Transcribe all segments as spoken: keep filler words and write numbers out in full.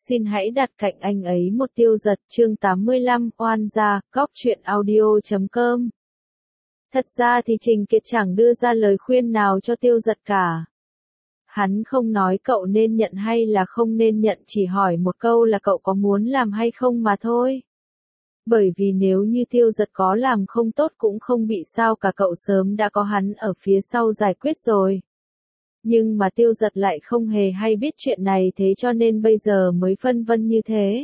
xin hãy đặt cạnh anh ấy một Tiêu Dật chương tám mươi lăm oan gia, góc truyện audio chấm com. Thật ra thì Trình Kiệt chẳng đưa ra lời khuyên nào cho Tiêu Dật cả. Hắn không nói cậu nên nhận hay là không nên nhận, chỉ hỏi một câu là cậu có muốn làm hay không mà thôi. Bởi vì nếu như Tiêu Dật có làm không tốt cũng không bị sao cả, cậu sớm đã có hắn ở phía sau giải quyết rồi. Nhưng mà Tiêu Dật lại không hề hay biết chuyện này, thế cho nên bây giờ mới phân vân như thế.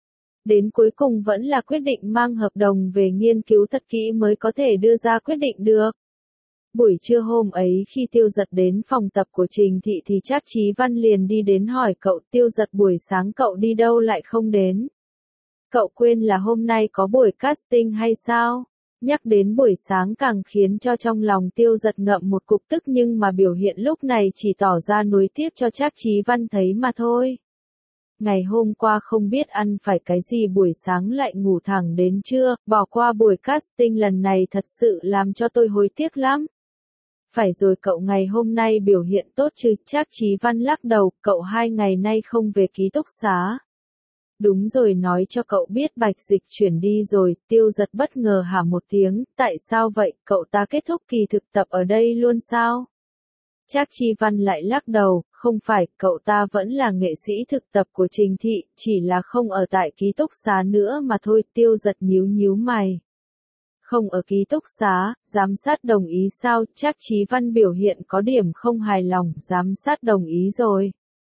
Đến cuối cùng vẫn là quyết định mang hợp đồng về nghiên cứu thật kỹ mới có thể đưa ra quyết định được. Buổi trưa hôm ấy khi Tiêu Dật đến phòng tập của Trình Thị thì Trác Chí Văn liền đi đến hỏi cậu: Tiêu Dật, buổi sáng cậu đi đâu lại không đến? Cậu quên là hôm nay có buổi casting hay sao? Nhắc đến buổi sáng càng khiến cho trong lòng Tiêu Dật ngậm một cục tức, nhưng mà biểu hiện lúc này chỉ tỏ ra nuối tiếc cho Trác Chí Văn thấy mà thôi. Ngày hôm qua không biết ăn phải cái gì buổi sáng lại ngủ thẳng đến trưa, bỏ qua buổi casting lần này thật sự làm cho tôi hối tiếc lắm. Phải rồi, cậu ngày hôm nay biểu hiện tốt chứ? Trác Chí Văn lắc đầu: cậu hai ngày nay không về ký túc xá. Đúng rồi, nói cho cậu biết Bạch Dịch chuyển đi rồi. Tiêu Dật bất ngờ hả một tiếng: tại sao vậy, cậu ta kết thúc kỳ thực tập ở đây luôn sao? Trác Chí Văn lại lắc đầu: không phải, cậu ta vẫn là nghệ sĩ thực tập của Trình Thị, chỉ là không ở tại ký túc xá nữa mà thôi. Tiêu Dật nhíu nhíu mày. Không ở ký túc xá, giám sát đồng ý sao? Trác Chí Văn biểu hiện có điểm không hài lòng: giám sát đồng ý rồi.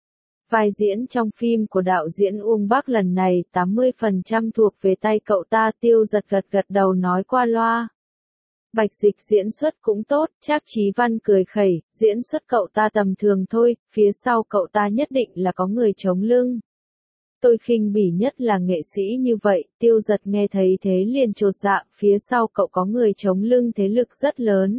Vai diễn trong phim của đạo diễn Uông Bắc lần này tám mươi phần trăm thuộc về tay cậu ta. Tiêu Dật gật gật đầu nói qua loa. Bạch Dịch diễn xuất cũng tốt. Trác Chí Văn cười khẩy: diễn xuất cậu ta tầm thường thôi, phía sau cậu ta nhất định là có người chống lưng. Tôi khinh bỉ nhất là nghệ sĩ như vậy. Tiêu Dật nghe thấy thế liền chột dạ: phía sau cậu có người chống lưng, thế lực rất lớn.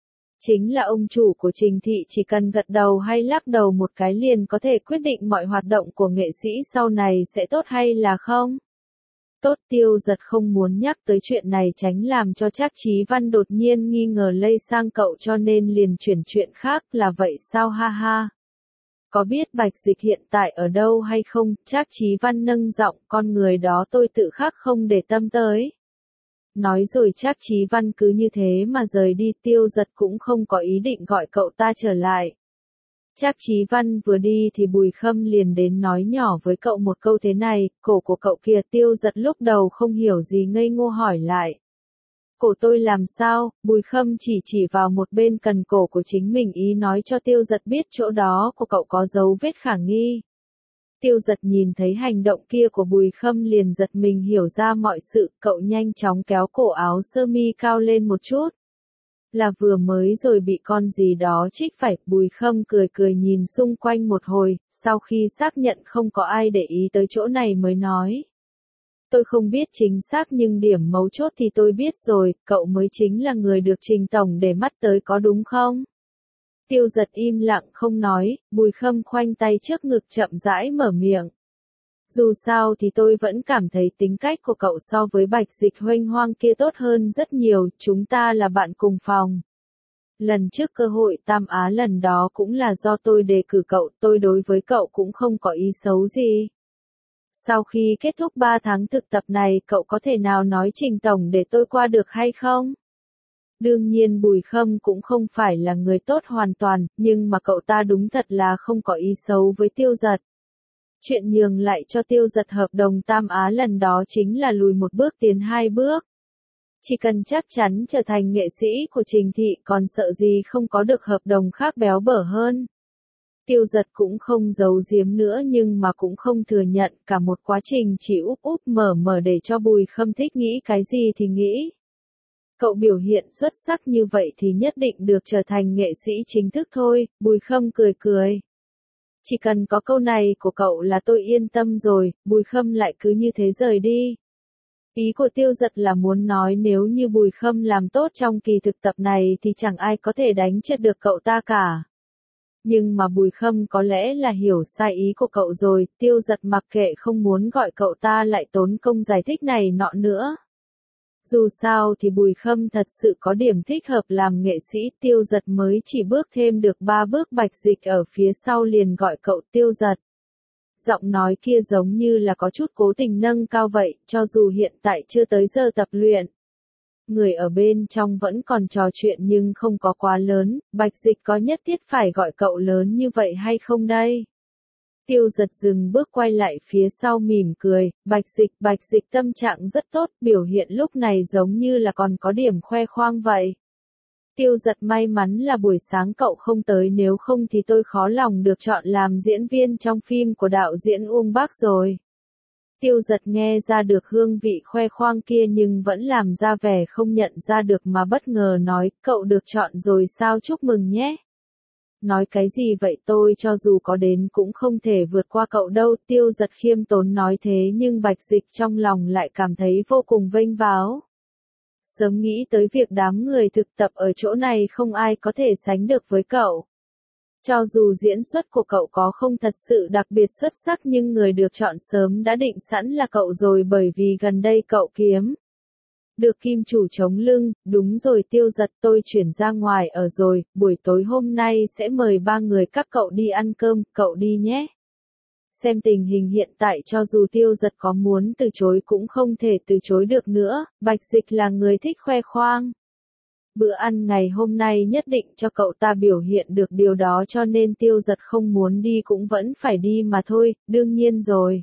Chính là ông chủ của Trình Thị, chỉ cần gật đầu hay lắc đầu một cái liền có thể quyết định mọi hoạt động của nghệ sĩ sau này sẽ tốt hay là không. Tốt. Tiêu Dật không muốn nhắc tới chuyện này tránh làm cho Trác Chí Văn đột nhiên nghi ngờ lây sang cậu, cho nên liền chuyển chuyện khác: là vậy sao, ha ha. Có biết Bạch Dịch hiện tại ở đâu hay không? Trác Chí Văn nâng giọng: con người đó tôi tự khắc không để tâm tới. Nói rồi Trác Chí Văn cứ như thế mà rời đi. Tiêu Dật cũng không có ý định gọi cậu ta trở lại. Trác Chí Văn vừa đi thì Bùi Khâm liền đến nói nhỏ với cậu một câu thế này: cổ của cậu kìa. Tiêu Dật lúc đầu không hiểu gì ngây ngô hỏi lại: cổ tôi làm sao? Bùi Khâm chỉ chỉ vào một bên cần cổ của chính mình, ý nói cho Tiêu Dật biết chỗ đó của cậu có dấu vết khả nghi. Tiêu Dật nhìn thấy hành động kia của Bùi Khâm liền giật mình hiểu ra mọi sự, cậu nhanh chóng kéo cổ áo sơ mi cao lên một chút. Là vừa mới rồi bị con gì đó trích phải. Bùi Khâm cười cười nhìn xung quanh một hồi, sau khi xác nhận không có ai để ý tới chỗ này mới nói: tôi không biết chính xác nhưng điểm mấu chốt thì tôi biết rồi, cậu mới chính là người được Trình tổng để mắt tới có đúng không? Tiêu Dật im lặng không nói. Bùi Khâm khoanh tay trước ngực chậm rãi mở miệng: dù sao thì tôi vẫn cảm thấy tính cách của cậu so với Bạch Dịch huênh hoang kia tốt hơn rất nhiều, chúng ta là bạn cùng phòng. Lần trước cơ hội Tam Á lần đó cũng là do tôi đề cử cậu, tôi đối với cậu cũng không có ý xấu gì. Sau khi kết thúc ba tháng thực tập này, cậu có thể nào nói Trình tổng để tôi qua được hay không? Đương nhiên Bùi Khâm cũng không phải là người tốt hoàn toàn, nhưng mà cậu ta đúng thật là không có ý xấu với Tiêu Dật. Chuyện nhường lại cho Tiêu Dật hợp đồng Tam Á lần đó chính là lùi một bước tiến hai bước. Chỉ cần chắc chắn trở thành nghệ sĩ của Trình Thị, còn sợ gì không có được hợp đồng khác béo bở hơn. Tiêu Dật cũng không giấu giếm nữa nhưng mà cũng không thừa nhận, cả một quá trình chỉ úp úp mở mở để cho Bùi Khâm thích nghĩ cái gì thì nghĩ. Cậu biểu hiện xuất sắc như vậy thì nhất định được trở thành nghệ sĩ chính thức thôi. Bùi Khâm cười cười. Chỉ cần có câu này của cậu là tôi yên tâm rồi. Bùi Khâm lại cứ như thế rời đi. Ý của Tiêu Dật là muốn nói nếu như Bùi Khâm làm tốt trong kỳ thực tập này thì chẳng ai có thể đánh chết được cậu ta cả. Nhưng mà Bùi Khâm có lẽ là hiểu sai ý của cậu rồi. Tiêu Dật mặc kệ, không muốn gọi cậu ta lại tốn công giải thích này nọ nữa. Dù sao thì Bùi Khâm thật sự có điểm thích hợp làm nghệ sĩ. Tiêu Dật mới chỉ bước thêm được ba bước, Bạch Dịch ở phía sau liền gọi cậu: Tiêu Dật. giọng nói kia giống như là có chút cố tình nâng cao vậy, cho dù hiện tại chưa tới giờ tập luyện. Người ở bên trong vẫn còn trò chuyện nhưng không có quá lớn, Bạch Dịch có nhất thiết phải gọi cậu lớn như vậy hay không đây? Tiêu Giật dừng bước quay lại phía sau mỉm cười, Bạch Dịch, Bạch Dịch tâm trạng rất tốt, biểu hiện lúc này giống như là còn có điểm khoe khoang vậy. Tiêu Giật may mắn là buổi sáng cậu không tới, nếu không thì tôi khó lòng được chọn làm diễn viên trong phim của đạo diễn Uông Bác rồi. Tiêu Giật nghe ra được hương vị khoe khoang kia nhưng vẫn làm ra vẻ không nhận ra được mà bất ngờ nói, cậu được chọn rồi sao, chúc mừng nhé. Nói cái gì vậy, tôi cho dù có đến cũng không thể vượt qua cậu đâu. Tiêu Giật khiêm tốn nói thế nhưng Bạch Dịch trong lòng lại cảm thấy vô cùng vênh váo. Sớm nghĩ tới việc đám người thực tập ở chỗ này không ai có thể sánh được với cậu. Cho dù diễn xuất của cậu có không thật sự đặc biệt xuất sắc nhưng người được chọn sớm đã định sẵn là cậu rồi, bởi vì gần đây cậu kiếm được kim chủ chống lưng. Đúng rồi Tiêu Giật, tôi chuyển ra ngoài ở rồi, buổi tối hôm nay sẽ mời ba người các cậu đi ăn cơm, cậu đi nhé. Xem tình hình hiện tại cho dù Tiêu Giật có muốn từ chối cũng không thể từ chối được nữa, Bạch Dịch là người thích khoe khoang. Bữa ăn ngày hôm nay nhất định cho cậu ta biểu hiện được điều đó cho nên Tiêu Giật không muốn đi cũng vẫn phải đi mà thôi, đương nhiên rồi.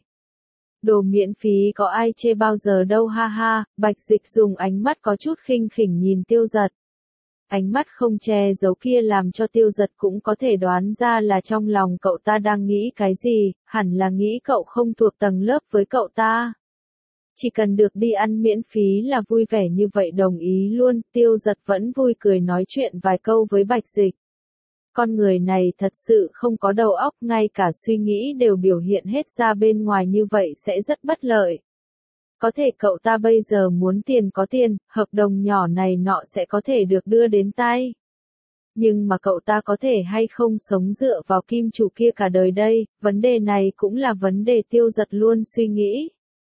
Đồ miễn phí có ai chê bao giờ đâu ha ha. Bạch Dịch dùng ánh mắt có chút khinh khỉnh nhìn Tiêu Giật. Ánh mắt không che giấu kia làm cho Tiêu Giật cũng có thể đoán ra là trong lòng cậu ta đang nghĩ cái gì, hẳn là nghĩ cậu không thuộc tầng lớp với cậu ta. Chỉ cần được đi ăn miễn phí là vui vẻ như vậy, đồng ý luôn. Tiêu Giật vẫn vui cười nói chuyện vài câu với Bạch Dịch. Con người này thật sự không có đầu óc, ngay cả suy nghĩ đều biểu hiện hết ra bên ngoài như vậy sẽ rất bất lợi. Có thể cậu ta bây giờ muốn tiền có tiền, hợp đồng nhỏ này nọ sẽ có thể được đưa đến tay. Nhưng mà cậu ta có thể hay không sống dựa vào kim chủ kia cả đời đây, vấn đề này cũng là vấn đề Tiêu Giật luôn suy nghĩ.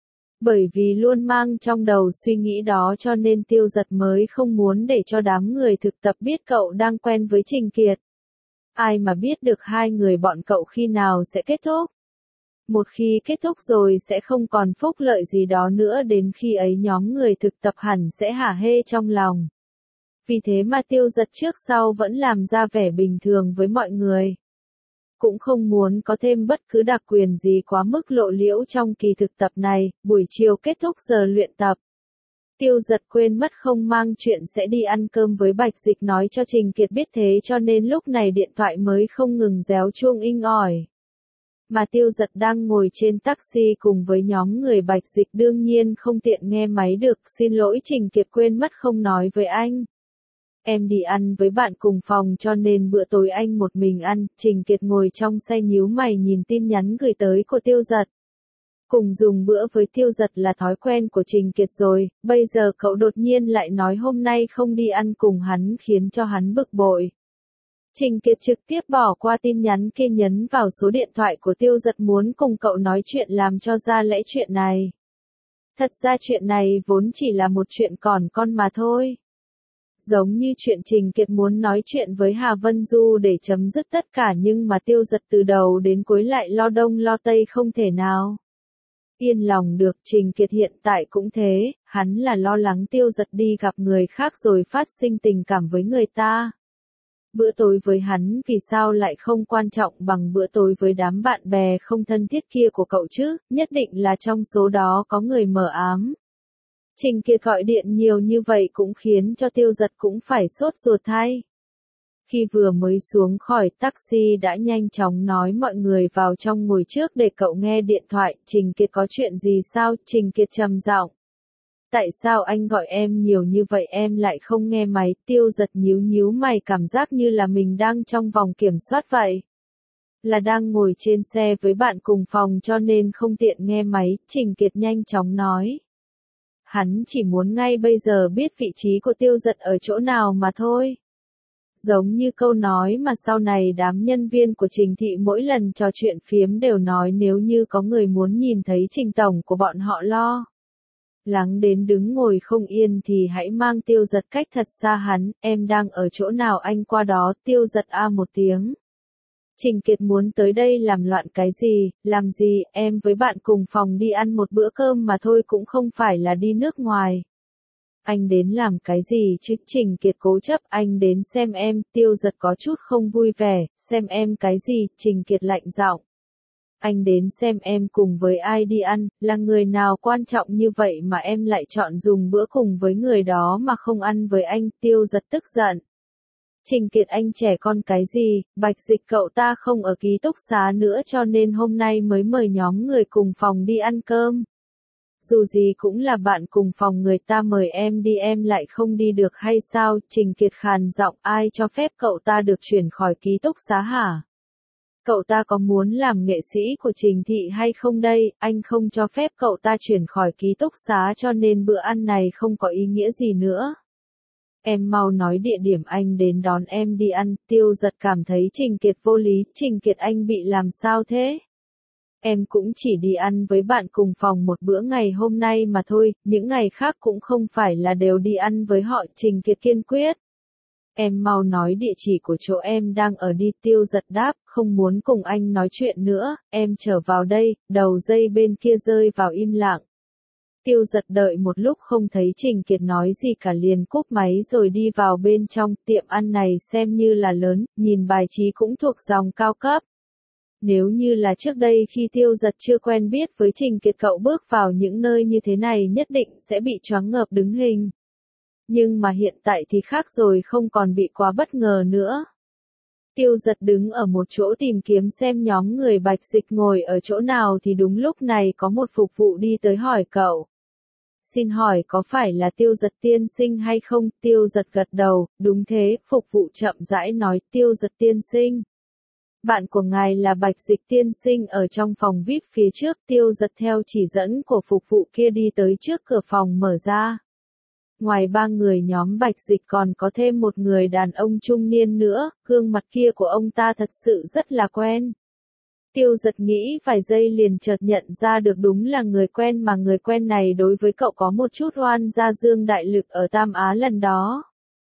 Bởi vì luôn mang trong đầu suy nghĩ đó cho nên Tiêu Giật mới không muốn để cho đám người thực tập biết cậu đang quen với Trình Kiệt. Ai mà biết được hai người bọn cậu khi nào sẽ kết thúc. Một khi kết thúc rồi sẽ không còn phúc lợi gì đó nữa, đến khi ấy nhóm người thực tập hẳn sẽ hả hê trong lòng. Vì thế mà Tiêu Giật trước sau vẫn làm ra vẻ bình thường với mọi người. Cũng không muốn có thêm bất cứ đặc quyền gì quá mức lộ liễu trong kỳ thực tập này. Buổi chiều kết thúc giờ luyện tập. Tiêu Giật quên mất không mang chuyện sẽ đi ăn cơm với Bạch Dịch nói cho Trình Kiệt biết, thế cho nên lúc này điện thoại mới không ngừng réo chuông inh ỏi. Mà Tiêu Giật đang ngồi trên taxi cùng với nhóm người Bạch Dịch đương nhiên không tiện nghe máy được. Xin lỗi Trình Kiệt, quên mất không nói với anh. Em đi ăn với bạn cùng phòng cho nên bữa tối anh một mình ăn. Trình Kiệt ngồi trong xe nhíu mày nhìn tin nhắn gửi tới của Tiêu Giật. Cùng dùng bữa với Tiêu Giật là thói quen của Trình Kiệt rồi, bây giờ cậu đột nhiên lại nói hôm nay không đi ăn cùng hắn khiến cho hắn bực bội. Trình Kiệt trực tiếp bỏ qua tin nhắn kia, nhấn vào số điện thoại của Tiêu Giật muốn cùng cậu nói chuyện làm cho ra lẽ chuyện này. Thật ra chuyện này vốn chỉ là một chuyện còn con mà thôi. Giống như chuyện Trình Kiệt muốn nói chuyện với Hà Vân Du để chấm dứt tất cả nhưng mà Tiêu Giật từ đầu đến cuối lại lo đông lo tây không thể nào yên lòng được. Trình Kiệt hiện tại cũng thế, hắn là lo lắng Tiêu Giật đi gặp người khác rồi phát sinh tình cảm với người ta. Bữa tối với hắn vì sao lại không quan trọng bằng bữa tối với đám bạn bè không thân thiết kia của cậu chứ, nhất định là trong số đó có người mờ ám. Trình Kiệt gọi điện nhiều như vậy cũng khiến cho Tiêu Giật cũng phải sốt ruột thay. Khi vừa mới xuống khỏi taxi đã nhanh chóng nói mọi người vào trong ngồi trước để cậu nghe điện thoại. Trình Kiệt có chuyện gì sao? Trình Kiệt trầm giọng. Tại sao anh gọi em nhiều như vậy em lại không nghe máy? Tiêu Giật nhíu nhíu mày, cảm giác như là mình đang trong vòng kiểm soát vậy. Là đang ngồi trên xe với bạn cùng phòng cho nên không tiện nghe máy. Trình Kiệt nhanh chóng nói. Hắn chỉ muốn ngay bây giờ biết vị trí của Tiêu Giật ở chỗ nào mà thôi. Giống như câu nói mà sau này đám nhân viên của Trình Thị mỗi lần trò chuyện phiếm đều nói, nếu như có người muốn nhìn thấy Trình Tổng của bọn họ lo lắng đến đứng ngồi không yên thì hãy mang Tiêu Giật cách thật xa hắn. Em đang ở chỗ nào anh qua đó? Tiêu Giật a một tiếng. Trình Kiệt muốn tới đây làm loạn cái gì, làm gì, em với bạn cùng phòng đi ăn một bữa cơm mà thôi cũng không phải là đi nước ngoài. Anh đến làm cái gì chứ? Trình Kiệt cố chấp, anh đến xem em. Tiêu Giật có chút không vui vẻ, xem em cái gì? Trình Kiệt lạnh giọng. Anh đến xem em cùng với ai đi ăn, là người nào quan trọng như vậy mà em lại chọn dùng bữa cùng với người đó mà không ăn với anh? Tiêu Giật tức giận. Trình Kiệt, anh trẻ con cái gì, Bạch Dịch cậu ta không ở ký túc xá nữa cho nên hôm nay mới mời nhóm người cùng phòng đi ăn cơm. Dù gì cũng là bạn cùng phòng, người ta mời em đi em lại không đi được hay sao? Trình Kiệt khàn giọng, ai cho phép cậu ta được chuyển khỏi ký túc xá hả? Cậu ta có muốn làm nghệ sĩ của Trình Thị hay không đây? Anh không cho phép cậu ta chuyển khỏi ký túc xá cho nên bữa ăn này không có ý nghĩa gì nữa. Em mau nói địa điểm anh đến đón em đi ăn. Tiêu Giật cảm thấy Trình Kiệt vô lý. Trình Kiệt, anh bị làm sao thế? Em cũng chỉ đi ăn với bạn cùng phòng một bữa ngày hôm nay mà thôi, những ngày khác cũng không phải là đều đi ăn với họ. Trình Kiệt kiên quyết. Em mau nói địa chỉ của chỗ em đang ở đi. Tiêu Giật đáp, không muốn cùng anh nói chuyện nữa, em trở vào đây. Đầu dây bên kia rơi vào im lặng. Tiêu Giật đợi một lúc không thấy Trình Kiệt nói gì cả liền cúp máy rồi đi vào bên trong. Tiệm ăn này xem như là lớn, nhìn bài trí cũng thuộc dòng cao cấp. Nếu như là trước đây khi Tiêu Giật chưa quen biết với Trình Kiệt, cậu bước vào những nơi như thế này nhất định sẽ bị choáng ngợp đứng hình. Nhưng mà hiện tại thì khác rồi, không còn bị quá bất ngờ nữa. Tiêu Giật đứng ở một chỗ tìm kiếm xem nhóm người Bạch Dịch ngồi ở chỗ nào thì đúng lúc này có một phục vụ đi tới hỏi cậu. Xin hỏi có phải là Tiêu Giật tiên sinh hay không? Tiêu Giật gật đầu, đúng thế. Phục vụ chậm rãi nói, Tiêu Giật tiên sinh. Bạn của ngài là Bạch Dịch tiên sinh ở trong phòng vi ai pi phía trước. Tiêu Giật theo chỉ dẫn của phục vụ kia đi tới trước cửa phòng mở ra. Ngoài ba người nhóm Bạch Dịch còn có thêm một người đàn ông trung niên nữa, gương mặt kia của ông ta thật sự rất là quen. Tiêu Giật nghĩ vài giây liền chợt nhận ra được đúng là người quen, mà người quen này đối với cậu có một chút oan gia. Dương Đại Lực ở Tam Á lần đó.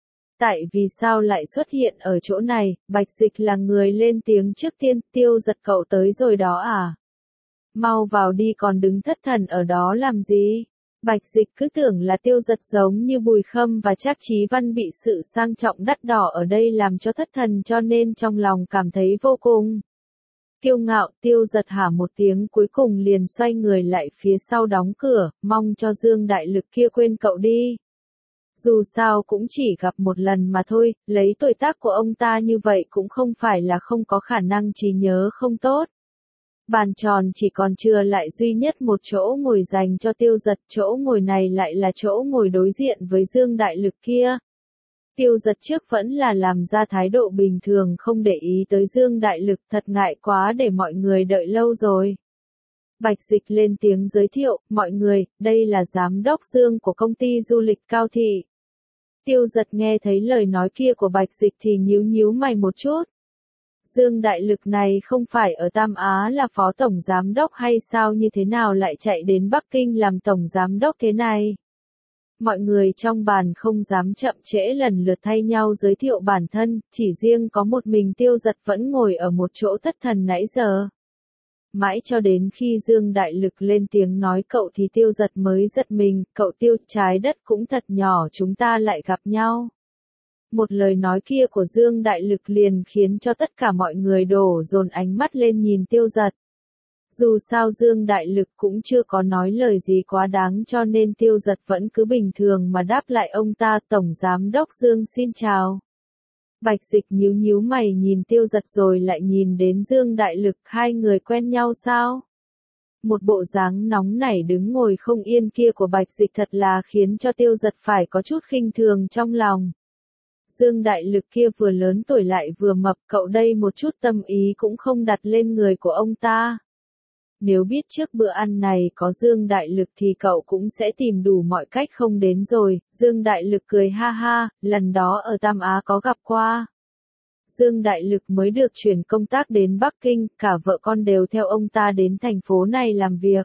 Tại vì sao lại xuất hiện ở chỗ này? Bạch Dịch là người lên tiếng trước tiên. Tiêu Giật, cậu tới rồi đó à? Mau vào đi, còn đứng thất thần ở đó làm gì? Bạch Dịch cứ tưởng là Tiêu Giật giống như Bùi Khâm và Trác Chí Văn bị sự sang trọng đắt đỏ ở đây làm cho thất thần cho nên trong lòng cảm thấy vô cùng kiêu ngạo. Tiêu Giật hả một tiếng cuối cùng liền xoay người lại phía sau đóng cửa, mong cho Dương Đại Lực kia quên cậu đi. Dù sao cũng chỉ gặp một lần mà thôi, lấy tuổi tác của ông ta như vậy cũng không phải là không có khả năng trí nhớ không tốt. Bàn tròn chỉ còn chừa lại duy nhất một chỗ ngồi dành cho Tiêu Giật, chỗ ngồi này lại là chỗ ngồi đối diện với Dương Đại Lực kia. Tiêu Giật trước vẫn là làm ra thái độ bình thường không để ý tới Dương Đại Lực, thật ngại quá để mọi người đợi lâu rồi. Bạch Dịch lên tiếng giới thiệu, mọi người, đây là giám đốc Dương của công ty du lịch Cao Thị. Tiêu Giật nghe thấy lời nói kia của Bạch Dịch thì nhíu nhíu mày một chút. Dương Đại Lực này không phải ở Tam Á là phó tổng giám đốc hay sao, như thế nào lại chạy đến Bắc Kinh làm tổng giám đốc thế này? Mọi người trong bàn không dám chậm trễ, lần lượt thay nhau giới thiệu bản thân, chỉ riêng có một mình Tiêu Giật vẫn ngồi ở một chỗ thất thần nãy giờ. Mãi cho đến khi Dương Đại Lực lên tiếng nói cậu thì Tiêu Giật mới giật mình, cậu Tiêu, trái đất cũng thật nhỏ, chúng ta lại gặp nhau. Một lời nói kia của Dương Đại Lực liền khiến cho tất cả mọi người đổ dồn ánh mắt lên nhìn Tiêu Giật. Dù sao Dương Đại Lực cũng chưa có nói lời gì quá đáng cho nên Tiêu Giật vẫn cứ bình thường mà đáp lại ông ta, Tổng Giám đốc Dương xin chào. Bạch Dịch nhíu nhíu mày nhìn Tiêu Giật rồi lại nhìn đến Dương Đại Lực, hai người quen nhau sao? Một bộ dáng nóng nảy đứng ngồi không yên kia của Bạch Dịch thật là khiến cho Tiêu Giật phải có chút khinh thường trong lòng. Dương Đại Lực kia vừa lớn tuổi lại vừa mập, cậu đây một chút tâm ý cũng không đặt lên người của ông ta. Nếu biết trước bữa ăn này có Dương Đại Lực thì cậu cũng sẽ tìm đủ mọi cách không đến rồi. Dương Đại Lực cười ha ha, lần đó ở Tam Á có gặp qua. Dương Đại Lực mới được chuyển công tác đến Bắc Kinh, cả vợ con đều theo ông ta đến thành phố này làm việc.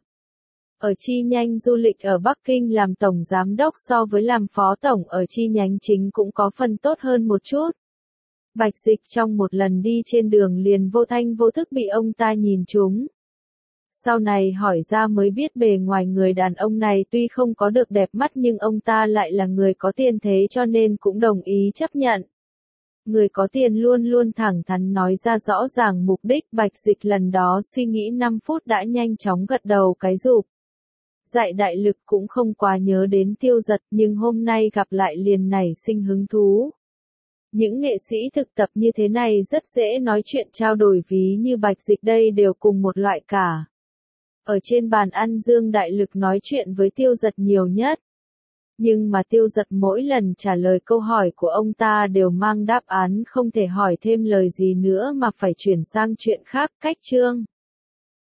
Ở chi nhánh du lịch ở Bắc Kinh làm tổng giám đốc so với làm phó tổng ở chi nhánh chính cũng có phần tốt hơn một chút. Bạch Dịch trong một lần đi trên đường liền vô thanh vô thức bị ông ta nhìn trúng. Sau này hỏi ra mới biết bề ngoài người đàn ông này tuy không có được đẹp mắt nhưng ông ta lại là người có tiền thế cho nên cũng đồng ý chấp nhận. Người có tiền luôn luôn thẳng thắn nói ra rõ ràng mục đích. Bạch Dịch lần đó suy nghĩ năm phút đã nhanh chóng gật đầu cái rụp. Dạy đại lực cũng không quá nhớ đến Tiêu Giật nhưng hôm nay gặp lại liền nảy sinh hứng thú. Những nghệ sĩ thực tập như thế này rất dễ nói chuyện trao đổi, ví như Bạch Dịch đây đều cùng một loại cả. Ở trên bàn ăn Dương Đại Lực nói chuyện với Tiêu Giật nhiều nhất. Nhưng mà Tiêu Giật mỗi lần trả lời câu hỏi của ông ta đều mang đáp án không thể hỏi thêm lời gì nữa mà phải chuyển sang chuyện khác. Cách chương